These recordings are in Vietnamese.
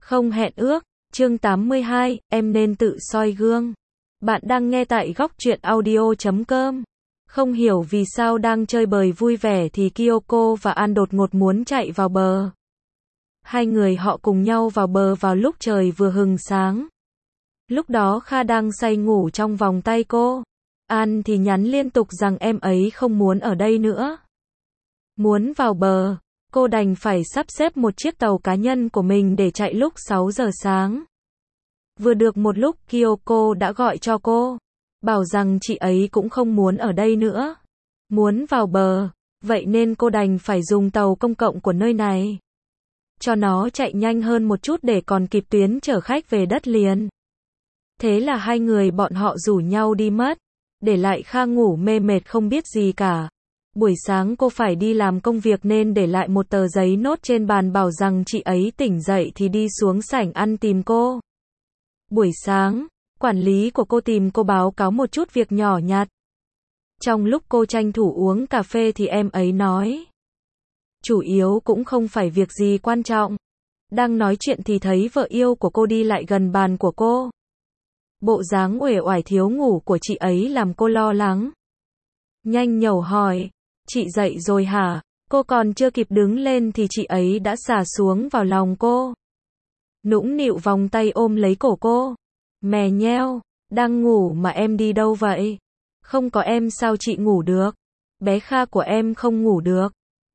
Không hẹn ước, chương 82, em nên tự soi gương. Bạn đang nghe tại góc truyện audio.com. Không hiểu vì sao đang chơi bời vui vẻ thì Kyoko và An đột ngột muốn chạy vào bờ. Hai người họ cùng nhau vào bờ vào lúc trời vừa hừng sáng. Lúc đó Kha đang say ngủ trong vòng tay cô. An thì nhắn liên tục rằng em ấy không muốn ở đây nữa. Muốn vào bờ, cô đành phải sắp xếp một chiếc tàu cá nhân của mình để chạy lúc 6 giờ sáng. Vừa được một lúc Kyoko đã gọi cho cô, bảo rằng chị ấy cũng không muốn ở đây nữa. Muốn vào bờ, vậy nên cô đành phải dùng tàu công cộng của nơi này. Cho nó chạy nhanh hơn một chút để còn kịp tuyến chở khách về đất liền. Thế là hai người bọn họ rủ nhau đi mất, để lại Kha ngủ mê mệt không biết gì cả. Buổi sáng cô phải đi làm công việc nên để lại một tờ giấy nốt trên bàn bảo rằng chị ấy tỉnh dậy thì đi xuống sảnh ăn tìm cô. Buổi sáng, quản lý của cô tìm cô báo cáo một chút việc nhỏ nhặt. Trong lúc cô tranh thủ uống cà phê thì em ấy nói. Chủ yếu cũng không phải việc gì quan trọng. Đang nói chuyện thì thấy vợ yêu của cô đi lại gần bàn của cô. Bộ dáng uể oải thiếu ngủ của chị ấy làm cô lo lắng. Nhanh nhẩu hỏi, chị dậy rồi hả? Cô còn chưa kịp đứng lên thì chị ấy đã xả xuống vào lòng cô. Nũng nịu vòng tay ôm lấy cổ cô. Mè nheo, đang ngủ mà em đi đâu vậy? Không có em sao chị ngủ được? Bé Kha của em không ngủ được.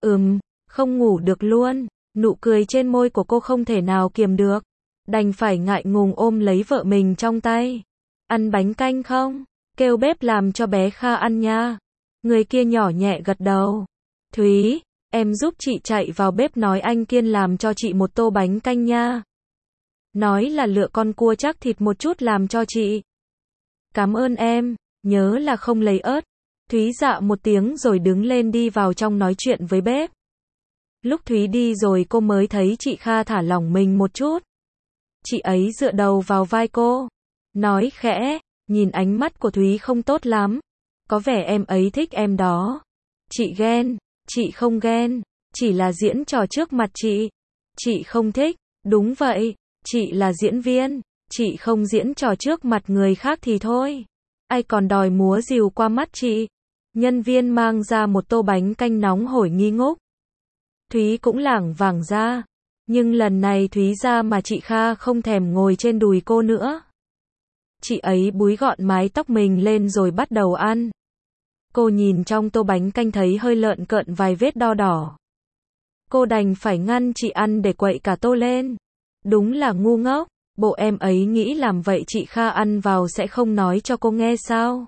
Không ngủ được luôn. Nụ cười trên môi của cô không thể nào kiềm được. Đành phải ngại ngùng ôm lấy vợ mình trong tay. Ăn bánh canh không? Kêu bếp làm cho bé Kha ăn nha. Người kia nhỏ nhẹ gật đầu. Thúy, em giúp chị chạy vào bếp nói anh Kiên làm cho chị một tô bánh canh nha. Nói là lựa con cua chắc thịt một chút làm cho chị. Cảm ơn em, nhớ là không lấy ớt. Thúy dạ một tiếng rồi đứng lên đi vào trong nói chuyện với bếp. Lúc Thúy đi rồi cô mới thấy chị Kha thả lỏng mình một chút. Chị ấy dựa đầu vào vai cô, nói khẽ, nhìn ánh mắt của Thúy không tốt lắm. Có vẻ em ấy thích em đó. Chị ghen, chị không ghen, chỉ là diễn trò trước mặt chị. Chị không thích, đúng vậy, chị là diễn viên, chị không diễn trò trước mặt người khác thì thôi. Ai còn đòi múa rìu qua mắt chị. Nhân viên mang ra một tô bánh canh nóng hổi nghi ngút. Thúy cũng lảng vảng ra. Nhưng lần này Thúy ra mà chị Kha không thèm ngồi trên đùi cô nữa. Chị ấy búi gọn mái tóc mình lên rồi bắt đầu ăn. Cô nhìn trong tô bánh canh thấy hơi lợn cợn vài vết đo đỏ. Cô đành phải ngăn chị ăn để quậy cả tô lên. Đúng là ngu ngốc, bộ em ấy nghĩ làm vậy chị Kha ăn vào sẽ không nói cho cô nghe sao?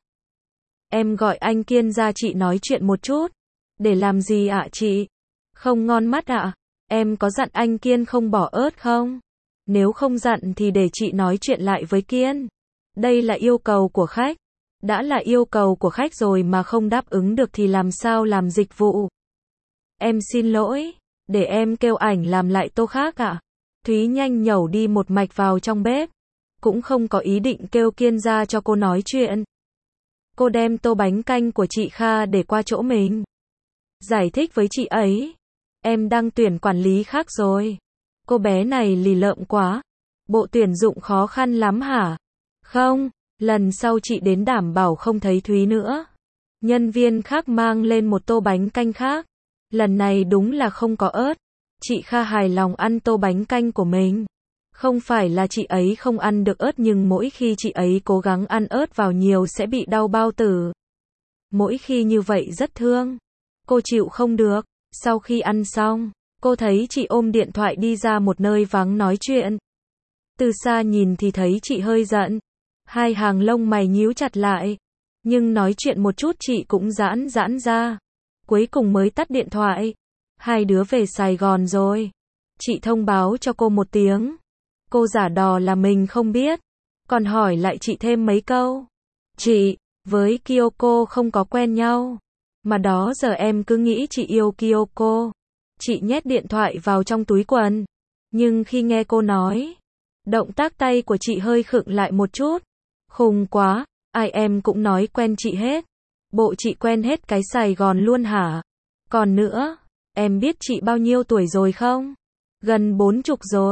Em gọi anh Kiên ra chị nói chuyện một chút. Để làm gì ạ chị? Không ngon mắt ạ? Em có dặn anh Kiên không bỏ ớt không? Nếu không dặn thì để chị nói chuyện lại với Kiên. Đây là yêu cầu của khách. Đã là yêu cầu của khách rồi mà không đáp ứng được thì làm sao làm dịch vụ? Em xin lỗi, để em kêu ảnh làm lại tô khác ạ. Thúy nhanh nhẩu đi một mạch vào trong bếp. Cũng không có ý định kêu Kiên ra cho cô nói chuyện. Cô đem tô bánh canh của chị Kha để qua chỗ mình. Giải thích với chị ấy. Em đang tuyển quản lý khác rồi. Cô bé này lì lợm quá. Bộ tuyển dụng khó khăn lắm hả? Không, lần sau chị đến đảm bảo không thấy Thúy nữa. Nhân viên khác mang lên một tô bánh canh khác. Lần này đúng là không có ớt. Chị Kha hài lòng ăn tô bánh canh của mình. Không phải là chị ấy không ăn được ớt nhưng mỗi khi chị ấy cố gắng ăn ớt vào nhiều sẽ bị đau bao tử. Mỗi khi như vậy rất thương. Cô chịu không được. Sau khi ăn xong, cô thấy chị ôm điện thoại đi ra một nơi vắng nói chuyện. Từ xa nhìn thì thấy chị hơi giận. Hai hàng lông mày nhíu chặt lại. Nhưng nói chuyện một chút chị cũng giãn ra. Cuối cùng mới tắt điện thoại. Hai đứa về Sài Gòn rồi. Chị thông báo cho cô một tiếng. Cô giả đò là mình không biết. Còn hỏi lại chị thêm mấy câu. Chị, với Kyoko không có quen nhau. Mà đó giờ em cứ nghĩ chị yêu Kyoko. Chị nhét điện thoại vào trong túi quần. Nhưng khi nghe cô nói, động tác tay của chị hơi khựng lại một chút. Khùng quá, ai em cũng nói quen chị hết. Bộ chị quen hết cái Sài Gòn luôn hả? Còn nữa, em biết chị bao nhiêu tuổi rồi không? Gần 40 rồi.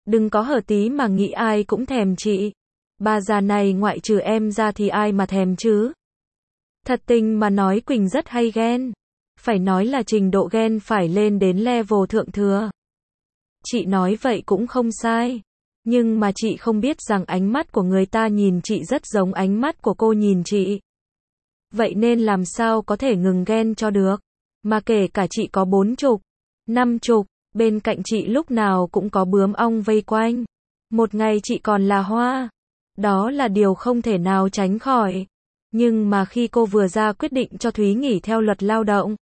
Đừng có hở tí mà nghĩ ai cũng thèm chị. Bà già này ngoại trừ em ra thì ai mà thèm chứ. Thật tình mà nói Quỳnh rất hay ghen. Phải nói là trình độ ghen phải lên đến level thượng thừa. Chị nói vậy cũng không sai. Nhưng mà chị không biết rằng ánh mắt của người ta nhìn chị rất giống ánh mắt của cô nhìn chị. Vậy nên làm sao có thể ngừng ghen cho được. Mà kể cả chị có 40, 50, bên cạnh chị lúc nào cũng có bướm ong vây quanh. Một ngày chị còn là hoa. Đó là điều không thể nào tránh khỏi. Nhưng mà khi cô vừa ra quyết định cho Thúy nghỉ theo luật lao động,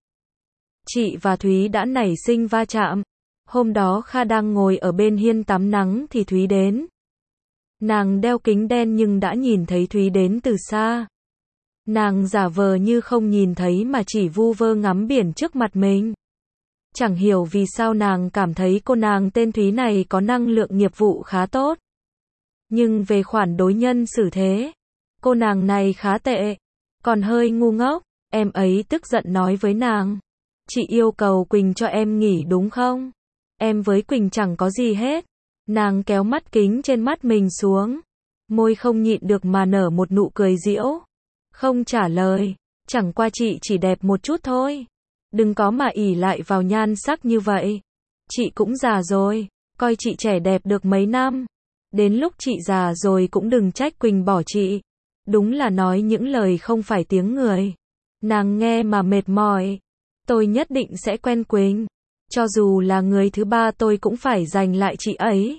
chị và Thúy đã nảy sinh va chạm. Hôm đó Kha đang ngồi ở bên hiên tắm nắng thì Thúy đến. Nàng đeo kính đen nhưng đã nhìn thấy Thúy đến từ xa. Nàng giả vờ như không nhìn thấy mà chỉ vu vơ ngắm biển trước mặt mình. Chẳng hiểu vì sao nàng cảm thấy cô nàng tên Thúy này có năng lượng nghiệp vụ khá tốt. Nhưng về khoản đối nhân xử thế, cô nàng này khá tệ, còn hơi ngu ngốc. Em ấy tức giận nói với nàng. Chị yêu cầu Quỳnh cho em nghỉ đúng không? Em với Quỳnh chẳng có gì hết. Nàng kéo mắt kính trên mắt mình xuống. Môi không nhịn được mà nở một nụ cười giễu. Không trả lời. Chẳng qua chị chỉ đẹp một chút thôi. Đừng có mà ỷ lại vào nhan sắc như vậy. Chị cũng già rồi. Coi chị trẻ đẹp được mấy năm. Đến lúc chị già rồi cũng đừng trách Quỳnh bỏ chị. Đúng là nói những lời không phải tiếng người. Nàng nghe mà mệt mỏi. Tôi nhất định sẽ quen Quỳnh. Cho dù là người thứ ba tôi cũng phải giành lại chị ấy.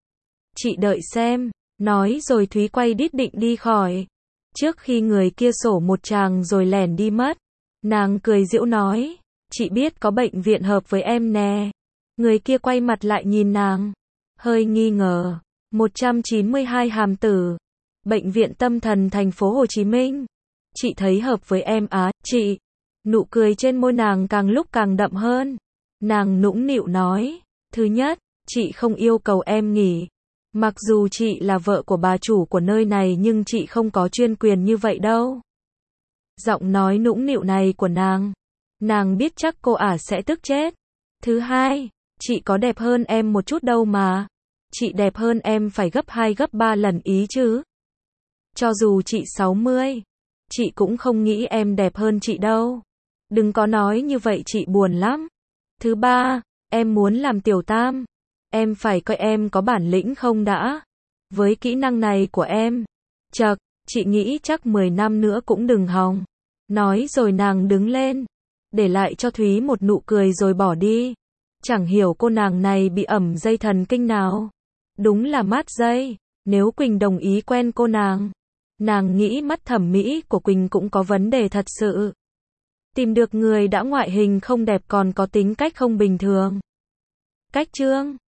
Chị đợi xem. Nói rồi Thúy quay đít định đi khỏi. Trước khi người kia sổ một tràng rồi lẻn đi mất. Nàng cười giễu nói. Chị biết có bệnh viện hợp với em nè. Người kia quay mặt lại nhìn nàng. Hơi nghi ngờ. 192 Hàm Tử. Bệnh viện tâm thần thành phố Hồ Chí Minh. Chị thấy hợp với em á, chị. Nụ cười trên môi nàng càng lúc càng đậm hơn. Nàng nũng nịu nói. Thứ nhất, chị không yêu cầu em nghỉ. Mặc dù chị là vợ của bà chủ của nơi này nhưng chị không có chuyên quyền như vậy đâu. Giọng nói nũng nịu này của nàng biết chắc cô ả sẽ tức chết. Thứ hai, chị có đẹp hơn em một chút đâu mà. Chị đẹp hơn em phải gấp 2 gấp 3 lần ý chứ. Cho dù chị 60, chị cũng không nghĩ em đẹp hơn chị đâu. Đừng có nói như vậy chị buồn lắm. Thứ ba, em muốn làm tiểu tam. Em phải coi em có bản lĩnh không đã. Với kỹ năng này của em, chậc, chị nghĩ chắc 10 năm nữa cũng đừng hòng. Nói rồi nàng đứng lên, để lại cho Thúy một nụ cười rồi bỏ đi. Chẳng hiểu cô nàng này bị ẩm dây thần kinh nào. Đúng là mát dây. Nếu Quỳnh đồng ý quen cô nàng nghĩ mắt thẩm mỹ của Quỳnh cũng có vấn đề thật sự. Tìm được người đã ngoại hình không đẹp còn có tính cách không bình thường. Cách chương